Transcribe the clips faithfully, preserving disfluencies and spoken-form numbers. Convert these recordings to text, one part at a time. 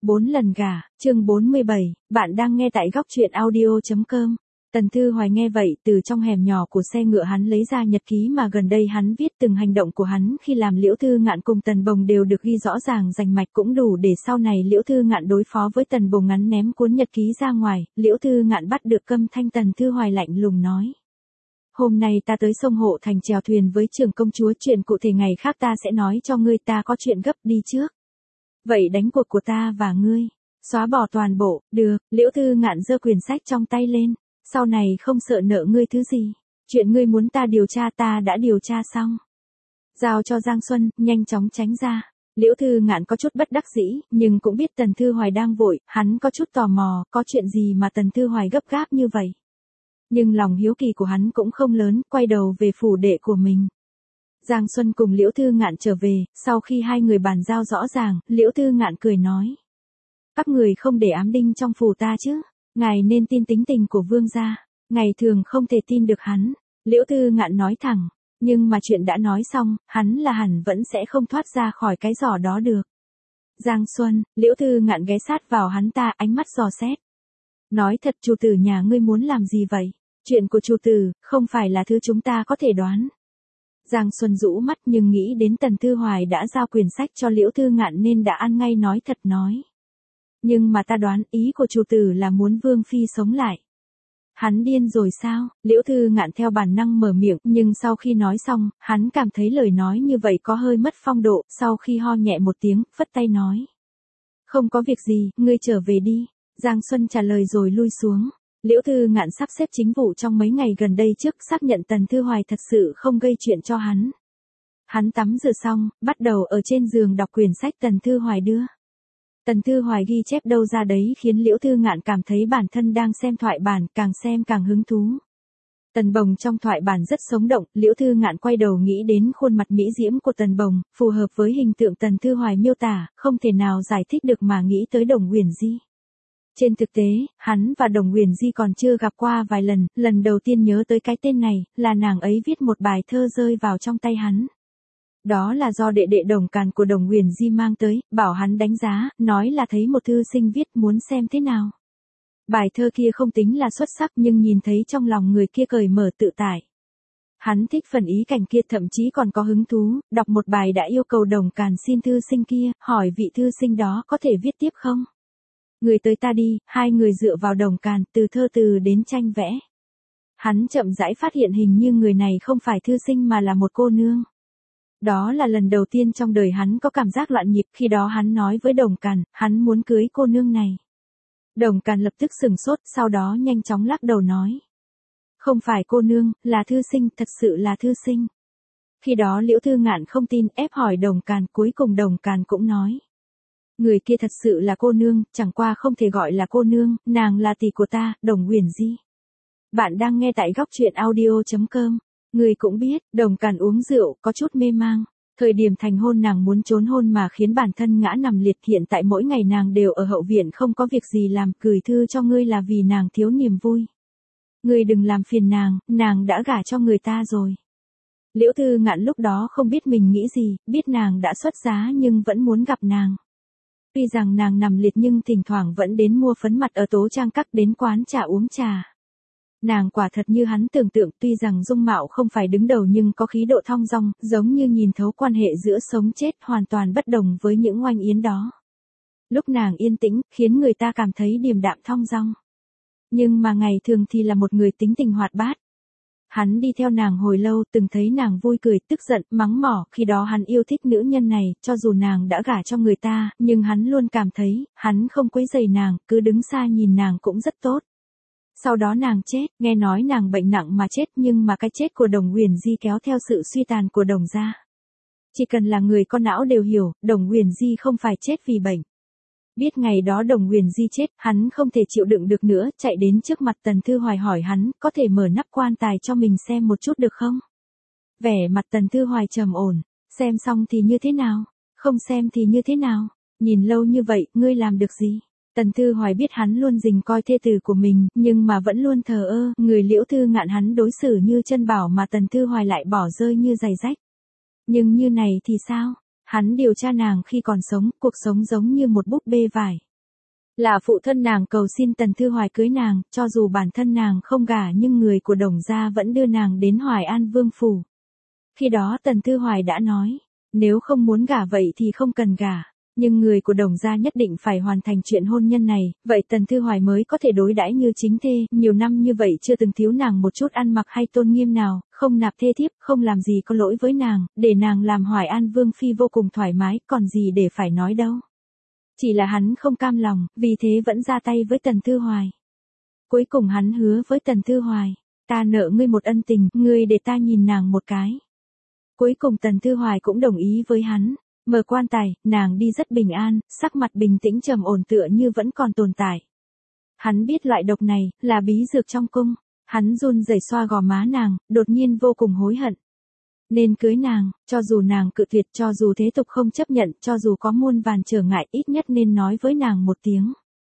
Bốn lần gả, chương bốn mươi bảy, bạn đang nghe tại góc truyện audio.com. Tần Thư Hoài nghe vậy, từ trong hẻm nhỏ của xe ngựa hắn lấy ra nhật ký mà gần đây hắn viết từng hành động của hắn khi làm Liễu Thư Ngạn cùng Tần Bồng đều được ghi rõ ràng rành mạch, cũng đủ để sau này Liễu Thư Ngạn đối phó với Tần Bồng. Ngắn ném cuốn nhật ký ra ngoài, Liễu Thư Ngạn bắt được câm thanh. Tần Thư Hoài lạnh lùng nói: Hôm nay ta tới sông Hộ Thành chèo thuyền với trưởng công chúa, chuyện cụ thể ngày khác ta sẽ nói cho ngươi, ta có chuyện gấp đi trước. Vậy đánh cuộc của ta và ngươi, xóa bỏ toàn bộ. Được. Liễu Thư Ngạn giơ quyển sách trong tay lên. Sau này không sợ nợ ngươi thứ gì. Chuyện ngươi muốn ta điều tra ta đã điều tra xong. Giao cho Giang Xuân, nhanh chóng tránh ra. Liễu Thư Ngạn có chút bất đắc dĩ, nhưng cũng biết Tần Thư Hoài đang vội, hắn có chút tò mò, có chuyện gì mà Tần Thư Hoài gấp gáp như vậy. Nhưng lòng hiếu kỳ của hắn cũng không lớn, quay đầu về phủ đệ của mình. Giang Xuân cùng Liễu Thư Ngạn trở về, sau khi hai người bàn giao rõ ràng, Liễu Thư Ngạn cười nói: Các người không để ám đinh trong phủ ta chứ, ngài nên tin tính tình của vương gia, ngày thường không thể tin được hắn. Liễu Thư Ngạn nói thẳng, nhưng mà chuyện đã nói xong, hắn là hẳn vẫn sẽ không thoát ra khỏi cái giỏ đó được. Giang Xuân, Liễu Thư Ngạn ghé sát vào hắn ta, ánh mắt dò xét. Nói thật, chủ tử nhà ngươi muốn làm gì vậy? Chuyện của chủ tử, không phải là thứ chúng ta có thể đoán. Giang Xuân rũ mắt, nhưng nghĩ đến Tần Thư Hoài đã giao quyển sách cho Liễu Thư Ngạn nên đã ăn ngay nói thật nói. Nhưng mà ta đoán ý của chủ tử là muốn Vương Phi sống lại. Hắn điên rồi sao? Liễu Thư Ngạn theo bản năng mở miệng, nhưng sau khi nói xong, hắn cảm thấy lời nói như vậy có hơi mất phong độ, sau khi ho nhẹ một tiếng, phất tay nói: Không có việc gì, ngươi trở về đi. Giang Xuân trả lời rồi lui xuống. Liễu Thư Ngạn sắp xếp chính vụ trong mấy ngày gần đây trước, xác nhận Tần Thư Hoài thật sự không gây chuyện cho hắn. Hắn tắm rửa xong, bắt đầu ở trên giường đọc quyển sách Tần Thư Hoài đưa. Tần Thư Hoài ghi chép đâu ra đấy khiến Liễu Thư Ngạn cảm thấy bản thân đang xem thoại bản, càng xem càng hứng thú. Tần Bồng trong thoại bản rất sống động, Liễu Thư Ngạn quay đầu nghĩ đến khuôn mặt mỹ diễm của Tần Bồng, phù hợp với hình tượng Tần Thư Hoài miêu tả, không thể nào giải thích được mà nghĩ tới Đồng Uyển Di. Trên thực tế, hắn và Đồng Uyển Di còn chưa gặp qua vài lần, lần đầu tiên nhớ tới cái tên này, là nàng ấy viết một bài thơ rơi vào trong tay hắn. Đó là do đệ đệ Đồng Càn của Đồng Uyển Di mang tới, bảo hắn đánh giá, nói là thấy một thư sinh viết muốn xem thế nào. Bài thơ kia không tính là xuất sắc, nhưng nhìn thấy trong lòng người kia cởi mở tự tại. Hắn thích phần ý cảnh kia, thậm chí còn có hứng thú, đọc một bài đã yêu cầu Đồng Càn xin thư sinh kia, hỏi vị thư sinh đó có thể viết tiếp không. Người tới ta đi, hai người dựa vào Đồng Càn, từ thơ từ đến tranh vẽ. Hắn chậm rãi phát hiện hình như người này không phải thư sinh mà là một cô nương. Đó là lần đầu tiên trong đời hắn có cảm giác loạn nhịp, khi đó hắn nói với Đồng Càn, hắn muốn cưới cô nương này. Đồng Càn lập tức sừng sốt, sau đó nhanh chóng lắc đầu nói: Không phải cô nương, là thư sinh, thật sự là thư sinh. Khi đó Liễu Thư Ngạn không tin, ép hỏi Đồng Càn, cuối cùng Đồng Càn cũng nói: Người kia thật sự là cô nương, chẳng qua không thể gọi là cô nương, nàng là tỷ của ta, Đồng Uyển Di. Bạn đang nghe tại góc truyện audio.com. Người cũng biết, Đồng Càn uống rượu, có chút mê mang. Thời điểm thành hôn nàng muốn trốn hôn mà khiến bản thân ngã nằm liệt, hiện tại mỗi ngày nàng đều ở hậu viện không có việc gì làm, gửi thư cho ngươi là vì nàng thiếu niềm vui. Ngươi đừng làm phiền nàng, nàng đã gả cho người ta rồi. Liễu Thư Ngạn lúc đó không biết mình nghĩ gì, biết nàng đã xuất giá nhưng vẫn muốn gặp nàng. Tuy rằng nàng nằm liệt nhưng thỉnh thoảng vẫn đến mua phấn mặt ở Tố Trang Các, đến quán trà uống trà. Nàng quả thật như hắn tưởng tượng, tuy rằng dung mạo không phải đứng đầu nhưng có khí độ thong dong, giống như nhìn thấu quan hệ giữa sống chết, hoàn toàn bất đồng với những oanh yến đó. Lúc nàng yên tĩnh, khiến người ta cảm thấy điềm đạm thong dong. Nhưng mà ngày thường thì là một người tính tình hoạt bát. Hắn đi theo nàng hồi lâu, từng thấy nàng vui cười, tức giận, mắng mỏ, khi đó hắn yêu thích nữ nhân này, cho dù nàng đã gả cho người ta, nhưng hắn luôn cảm thấy, hắn không quấy rầy nàng, cứ đứng xa nhìn nàng cũng rất tốt. Sau đó nàng chết, nghe nói nàng bệnh nặng mà chết, nhưng mà cái chết của Đồng Uyển Di kéo theo sự suy tàn của Đồng gia. Chỉ cần là người có não đều hiểu, Đồng Uyển Di không phải chết vì bệnh. Biết ngày đó Đồng Uyển Di chết, hắn không thể chịu đựng được nữa, chạy đến trước mặt Tần Thư Hoài hỏi hắn, có thể mở nắp quan tài cho mình xem một chút được không? Vẻ mặt Tần Thư Hoài trầm ổn, xem xong thì như thế nào? Không xem thì như thế nào? Nhìn lâu như vậy, ngươi làm được gì? Tần Thư Hoài biết hắn luôn dình coi thê tử của mình, nhưng mà vẫn luôn thờ ơ, người Liễu Thư Ngạn hắn đối xử như chân bảo mà Tần Thư Hoài lại bỏ rơi như giày rách. Nhưng như này thì sao? Hắn điều tra nàng khi còn sống, cuộc sống giống như một búp bê vải. Là phụ thân nàng cầu xin Tần Thư Hoài cưới nàng, cho dù bản thân nàng không gả nhưng người của Đồng gia vẫn đưa nàng đến Hoài An Vương phủ. Khi đó Tần Thư Hoài đã nói, nếu không muốn gả vậy thì không cần gả, nhưng người của Đồng gia nhất định phải hoàn thành chuyện hôn nhân này, vậy Tần Thư Hoài mới có thể đối đãi như chính thê, nhiều năm như vậy chưa từng thiếu nàng một chút ăn mặc hay tôn nghiêm nào, không nạp thê thiếp, không làm gì có lỗi với nàng, để nàng làm Hoài An Vương phi vô cùng thoải mái, còn gì để phải nói đâu. Chỉ là hắn không cam lòng, vì thế vẫn ra tay với Tần Thư Hoài. Cuối cùng hắn hứa với Tần Thư Hoài, ta nợ ngươi một ân tình, ngươi để ta nhìn nàng một cái. Cuối cùng Tần Thư Hoài cũng đồng ý với hắn. Mở quan tài, nàng đi rất bình an, sắc mặt bình tĩnh trầm ổn tựa như vẫn còn tồn tại. Hắn biết loại độc này, là bí dược trong cung. Hắn run rẩy xoa gò má nàng, đột nhiên vô cùng hối hận. Nên cưới nàng, cho dù nàng cự tuyệt, cho dù thế tục không chấp nhận, cho dù có muôn vàn trở ngại, ít nhất nên nói với nàng một tiếng.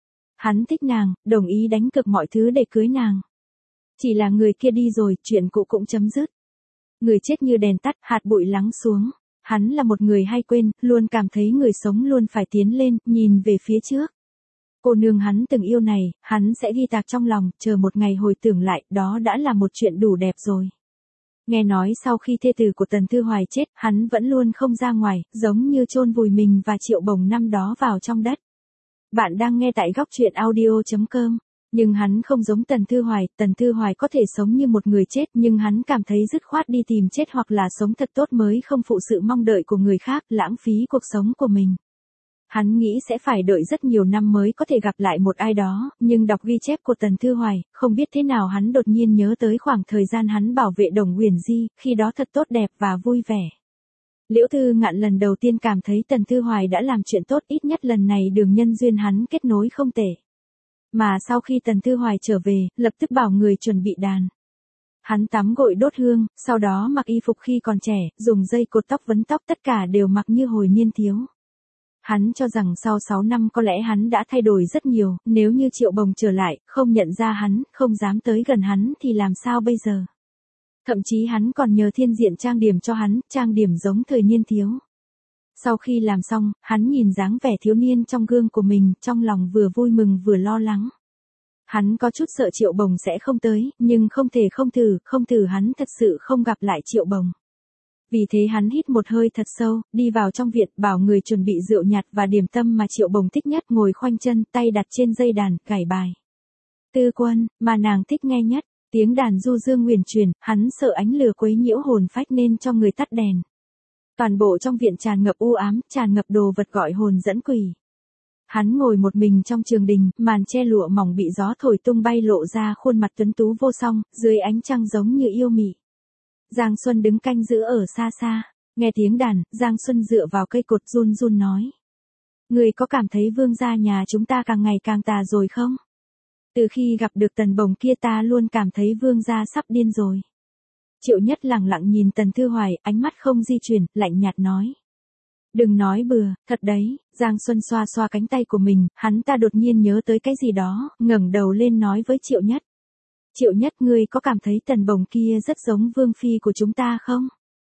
Hắn thích nàng, đồng ý đánh cược mọi thứ để cưới nàng. Chỉ là người kia đi rồi, chuyện cũ cũng chấm dứt. Người chết như đèn tắt, hạt bụi lắng xuống. Hắn là một người hay quên, luôn cảm thấy người sống luôn phải tiến lên, nhìn về phía trước. Cô nương hắn từng yêu này, hắn sẽ ghi tạc trong lòng, chờ một ngày hồi tưởng lại, đó đã là một chuyện đủ đẹp rồi. Nghe nói sau khi thê tử của Tần Thư Hoài chết, hắn vẫn luôn không ra ngoài, giống như chôn vùi mình và Triệu Bồng năm đó vào trong đất. Bạn đang nghe tại góc truyện audio chấm com. Nhưng hắn không giống Tần Thư Hoài, Tần Thư Hoài có thể sống như một người chết nhưng hắn cảm thấy dứt khoát đi tìm chết hoặc là sống thật tốt mới không phụ sự mong đợi của người khác, lãng phí cuộc sống của mình. Hắn nghĩ sẽ phải đợi rất nhiều năm mới có thể gặp lại một ai đó, nhưng đọc ghi chép của Tần Thư Hoài, không biết thế nào hắn đột nhiên nhớ tới khoảng thời gian hắn bảo vệ Đồng Uyển Di, khi đó thật tốt đẹp và vui vẻ. Liễu Thư Ngạn lần đầu tiên cảm thấy Tần Thư Hoài đã làm chuyện tốt, ít nhất lần này đường nhân duyên hắn kết nối không tệ. Mà sau khi Tần Thư Hoài trở về, lập tức bảo người chuẩn bị đàn. Hắn tắm gội đốt hương, sau đó mặc y phục khi còn trẻ, dùng dây cột tóc vấn tóc, tất cả đều mặc như hồi niên thiếu. Hắn cho rằng sau sáu năm có lẽ hắn đã thay đổi rất nhiều, nếu như Triệu Bồng trở lại, không nhận ra hắn, không dám tới gần hắn thì làm sao bây giờ. Thậm chí hắn còn nhờ Thiên Diện trang điểm cho hắn, trang điểm giống thời niên thiếu. Sau khi làm xong, hắn nhìn dáng vẻ thiếu niên trong gương của mình, trong lòng vừa vui mừng vừa lo lắng. Hắn có chút sợ Triệu Bồng sẽ không tới, nhưng không thể không thử, không thử hắn thật sự không gặp lại Triệu Bồng. Vì thế hắn hít một hơi thật sâu, đi vào trong viện, bảo người chuẩn bị rượu nhạt và điểm tâm mà Triệu Bồng thích nhất, ngồi khoanh chân, tay đặt trên dây đàn, gảy bài. Tư Quân, mà nàng thích nghe nhất, tiếng đàn du dương nguyền truyền, hắn sợ ánh lửa quấy nhiễu hồn phách nên cho người tắt đèn. Toàn bộ trong viện tràn ngập u ám, tràn ngập đồ vật gọi hồn dẫn quỷ. Hắn ngồi một mình trong trường đình, màn che lụa mỏng bị gió thổi tung bay lộ ra khuôn mặt tuấn tú vô song, dưới ánh trăng giống như yêu mị. Giang Xuân đứng canh giữ ở xa xa, nghe tiếng đàn, Giang Xuân dựa vào cây cột run run nói. Người có cảm thấy vương gia nhà chúng ta càng ngày càng tà rồi không? Từ khi gặp được Tần Bồng kia ta luôn cảm thấy vương gia sắp điên rồi. Triệu Nhất lẳng lặng nhìn Tần Thư Hoài, ánh mắt không di chuyển, lạnh nhạt nói. Đừng nói bừa, thật đấy. Giang Xuân xoa xoa cánh tay của mình, hắn ta đột nhiên nhớ tới cái gì đó, ngẩng đầu lên nói với Triệu Nhất. Triệu Nhất, ngươi có cảm thấy Tần Bồng kia rất giống vương phi của chúng ta không?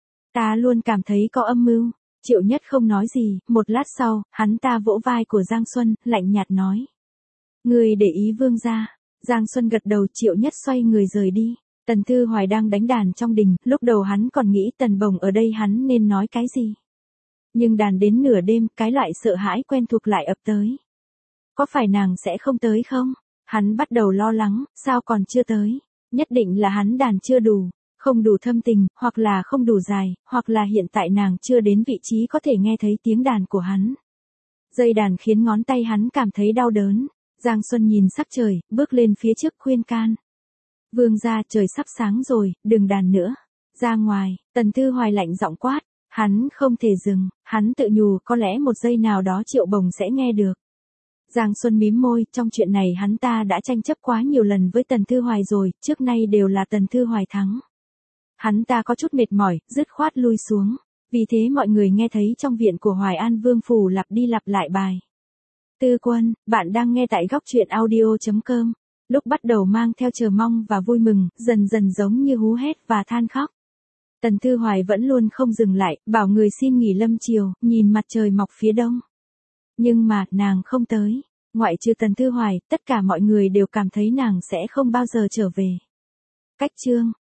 Ta luôn cảm thấy có âm mưu. Triệu Nhất không nói gì, một lát sau, hắn ta vỗ vai của Giang Xuân, lạnh nhạt nói. Ngươi để ý vương gia. Giang Xuân gật đầu, Triệu Nhất xoay người rời đi. Tần Thư Hoài đang đánh đàn trong đình, lúc đầu hắn còn nghĩ Tần Bồng ở đây hắn nên nói cái gì. Nhưng đàn đến nửa đêm, cái loại sợ hãi quen thuộc lại ập tới. Có phải nàng sẽ không tới không? Hắn bắt đầu lo lắng, sao còn chưa tới? Nhất định là hắn đàn chưa đủ, không đủ thâm tình, hoặc là không đủ dài, hoặc là hiện tại nàng chưa đến vị trí có thể nghe thấy tiếng đàn của hắn. Dây đàn khiến ngón tay hắn cảm thấy đau đớn. Giang Xuân nhìn sắc trời, bước lên phía trước khuyên can. Vương gia, trời sắp sáng rồi, đừng đàn nữa. Ra ngoài, Tần Thư Hoài lạnh giọng quát. Hắn không thể dừng, hắn tự nhủ có lẽ một giây nào đó Triệu Bồng sẽ nghe được. Giang Xuân mím môi, trong chuyện này hắn ta đã tranh chấp quá nhiều lần với Tần Thư Hoài rồi, trước nay đều là Tần Thư Hoài thắng. Hắn ta có chút mệt mỏi, dứt khoát lui xuống. Vì thế mọi người nghe thấy trong viện của Hoài An Vương phủ lặp đi lặp lại bài. Tư Quân, bạn đang nghe tại góc truyện audio chấm com. Lúc bắt đầu mang theo chờ mong và vui mừng, dần dần giống như hú hét và than khóc. Tần Thư Hoài vẫn luôn không dừng lại, bảo người xin nghỉ lâm chiều, nhìn mặt trời mọc phía đông. Nhưng mà, nàng không tới. Ngoại trừ Tần Thư Hoài, tất cả mọi người đều cảm thấy nàng sẽ không bao giờ trở về. Cách chương